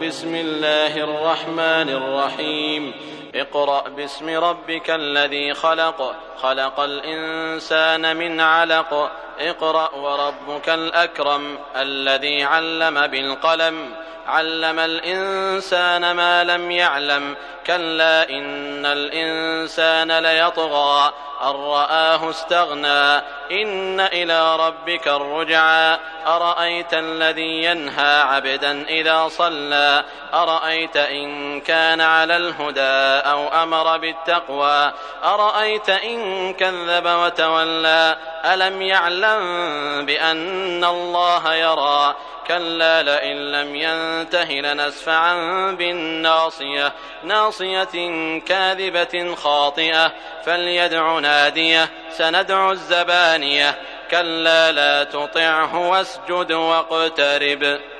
بسم الله الرحمن الرحيم. اقرأ باسم ربك الذي خلق، خلق الإنسان من علق. اقرأ وربك الأكرم الذي علم بالقلم، علم الإنسان ما لم يعلم. كلا إن الإنسان ليطغى أن رآه استغنى، إن إلى ربك الرجعى. أرأيت الذي ينهى عبدا إذا صلى، أرأيت إن كان على الهدى أو أمر بالتقوى، أرأيت إن كذب وتولى. ألم يعلم بأن الله يرى. كلا لئن لم ينته لنسفعا بالناصية، ناصية كاذبة خاطئة. فليدع ناديه، سندع الزبانية. كلا لا تطعه واسجد واقترب.